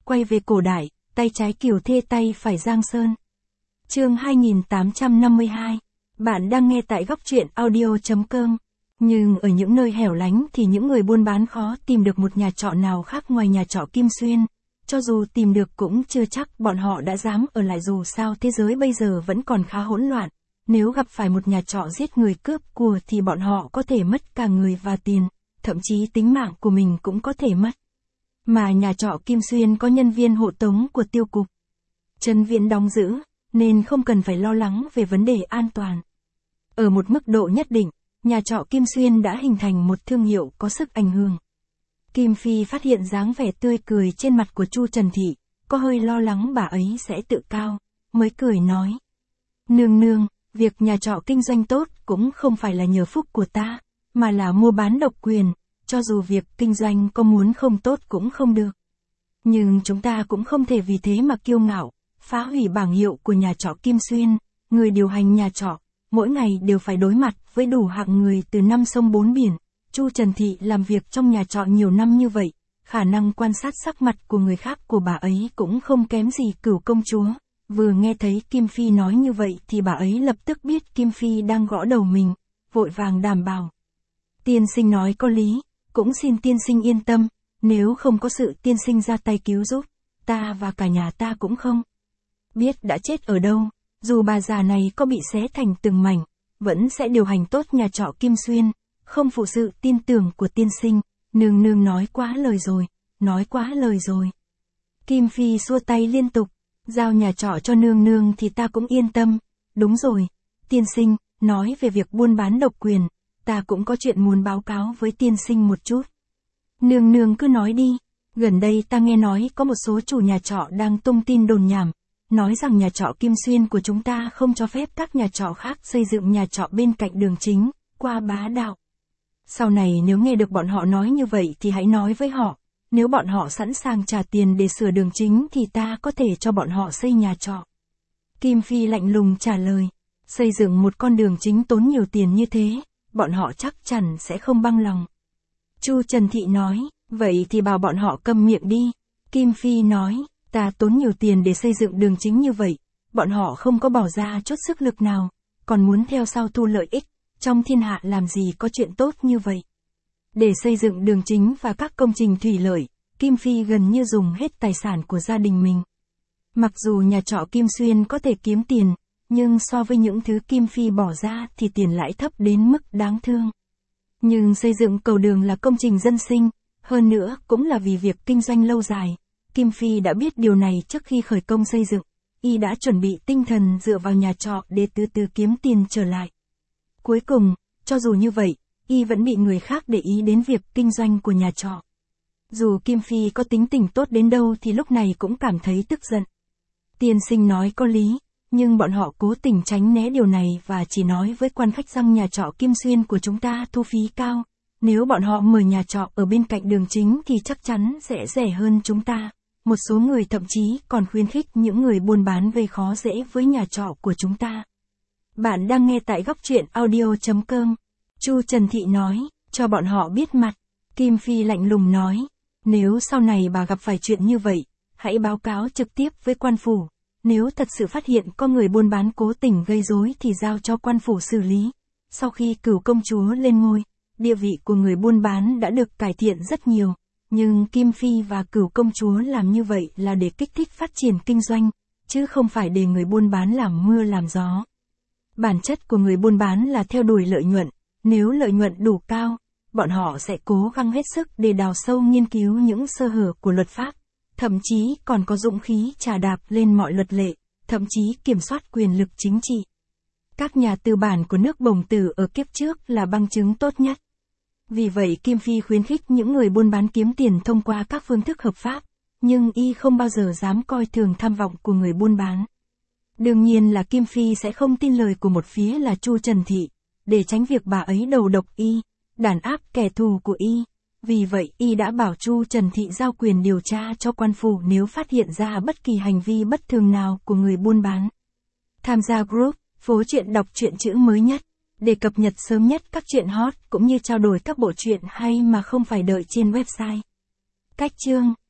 quay về cổ đại, tay trái Kiều Thê tay phải Giang Sơn. Chương 2852. Bạn đang nghe tại góc truyện audio.com. Nhưng ở những nơi hẻo lánh thì những người buôn bán khó tìm được một nhà trọ nào khác ngoài nhà trọ Kim Xuyên. Cho dù tìm được cũng chưa chắc bọn họ đã dám ở lại, dù sao thế giới bây giờ vẫn còn khá hỗn loạn. Nếu gặp phải một nhà trọ giết người cướp của thì bọn họ có thể mất cả người và tiền, thậm chí tính mạng của mình cũng có thể mất. Mà nhà trọ Kim Xuyên có nhân viên hộ tống của tiêu cục Trấn Viễn đóng giữ, nên không cần phải lo lắng về vấn đề an toàn. Ở một mức độ nhất định, nhà trọ Kim Xuyên đã hình thành một thương hiệu có sức ảnh hưởng. Kim Phi phát hiện dáng vẻ tươi cười trên mặt của Chu Trần Thị, có hơi lo lắng bà ấy sẽ tự cao, mới cười nói. Nương nương, việc nhà trọ kinh doanh tốt cũng không phải là nhờ phúc của ta, mà là mua bán độc quyền, cho dù việc kinh doanh có muốn không tốt cũng không được. Nhưng chúng ta cũng không thể vì thế mà kiêu ngạo, phá hủy bảng hiệu của nhà trọ Kim Xuyên. Người điều hành nhà trọ, mỗi ngày đều phải đối mặt với đủ hạng người từ năm sông bốn biển. Chu Trần Thị làm việc trong nhà trọ nhiều năm như vậy, khả năng quan sát sắc mặt của người khác của bà ấy cũng không kém gì Cửu công chúa. Vừa nghe thấy Kim Phi nói như vậy thì bà ấy lập tức biết Kim Phi đang gõ đầu mình, vội vàng đảm bảo. Tiên sinh nói có lý, cũng xin tiên sinh yên tâm, nếu không có sự tiên sinh ra tay cứu giúp, ta và cả nhà ta cũng không biết đã chết ở đâu. Dù bà già này có bị xé thành từng mảnh, vẫn sẽ điều hành tốt nhà trọ Kim Xuyên, không phụ sự tin tưởng của tiên sinh. Nương nương nói quá lời rồi, nói quá lời rồi. Kim Phi xua tay liên tục, giao nhà trọ cho nương nương thì ta cũng yên tâm. Đúng rồi, tiên sinh, nói về việc buôn bán độc quyền, ta cũng có chuyện muốn báo cáo với tiên sinh một chút. Nương nương cứ nói đi, gần đây ta nghe nói có một số chủ nhà trọ đang tung tin đồn nhảm, nói rằng nhà trọ Kim Xuyên của chúng ta không cho phép các nhà trọ khác xây dựng nhà trọ bên cạnh đường chính, qua bá đạo. Sau này nếu nghe được bọn họ nói như vậy thì hãy nói với họ, nếu bọn họ sẵn sàng trả tiền để sửa đường chính thì ta có thể cho bọn họ xây nhà trọ. Kim Phi lạnh lùng trả lời, xây dựng một con đường chính tốn nhiều tiền như thế, bọn họ chắc chắn sẽ không bằng lòng. Chu Trần Thị nói, vậy thì bảo bọn họ câm miệng đi. Kim Phi nói, ta tốn nhiều tiền để xây dựng đường chính như vậy, bọn họ không có bỏ ra chút sức lực nào, còn muốn theo sau thu lợi ích, trong thiên hạ làm gì có chuyện tốt như vậy. Để xây dựng đường chính và các công trình thủy lợi, Kim Phi gần như dùng hết tài sản của gia đình mình. Mặc dù nhà trọ Kim Xuyên có thể kiếm tiền, nhưng so với những thứ Kim Phi bỏ ra thì tiền lãi thấp đến mức đáng thương. Nhưng xây dựng cầu đường là công trình dân sinh, hơn nữa cũng là vì việc kinh doanh lâu dài. Kim Phi đã biết điều này trước khi khởi công xây dựng, y đã chuẩn bị tinh thần dựa vào nhà trọ để từ từ kiếm tiền trở lại. Cuối cùng, cho dù như vậy, y vẫn bị người khác để ý đến việc kinh doanh của nhà trọ. Dù Kim Phi có tính tình tốt đến đâu thì lúc này cũng cảm thấy tức giận. Tiên sinh nói có lý, nhưng bọn họ cố tình tránh né điều này và chỉ nói với quan khách rằng nhà trọ Kim Xuyên của chúng ta thu phí cao. Nếu bọn họ mở nhà trọ ở bên cạnh đường chính thì chắc chắn sẽ rẻ hơn chúng ta. Một số người thậm chí còn khuyến khích những người buôn bán gây khó dễ với nhà trọ của chúng ta. Bạn đang nghe tại góc truyện audio.com. Chu Trần Thị nói, cho bọn họ biết mặt. Kim Phi lạnh lùng nói, nếu sau này bà gặp phải chuyện như vậy, hãy báo cáo trực tiếp với quan phủ. Nếu thật sự phát hiện có người buôn bán cố tình gây rối thì giao cho quan phủ xử lý. Sau khi Cửu công chúa lên ngôi, địa vị của người buôn bán đã được cải thiện rất nhiều. Nhưng Kim Phi và Cửu công chúa làm như vậy là để kích thích phát triển kinh doanh, chứ không phải để người buôn bán làm mưa làm gió. Bản chất của người buôn bán là theo đuổi lợi nhuận, nếu lợi nhuận đủ cao, bọn họ sẽ cố gắng hết sức để đào sâu nghiên cứu những sơ hở của luật pháp, thậm chí còn có dũng khí chà đạp lên mọi luật lệ, thậm chí kiểm soát quyền lực chính trị. Các nhà tư bản của nước Bồng Tử ở kiếp trước là bằng chứng tốt nhất. Vì vậy Kim Phi khuyến khích những người buôn bán kiếm tiền thông qua các phương thức hợp pháp, nhưng y không bao giờ dám coi thường tham vọng của người buôn bán. Đương nhiên là Kim Phi sẽ không tin lời của một phía là Chu Trần Thị, để tránh việc bà ấy đầu độc y, đàn áp kẻ thù của y. Vì vậy y đã bảo Chu Trần Thị giao quyền điều tra cho quan phủ nếu phát hiện ra bất kỳ hành vi bất thường nào của người buôn bán. Tham gia group, phố truyện đọc truyện chữ mới nhất, để cập nhật sớm nhất các truyện hot cũng như trao đổi các bộ truyện hay mà không phải đợi trên website. Cách chương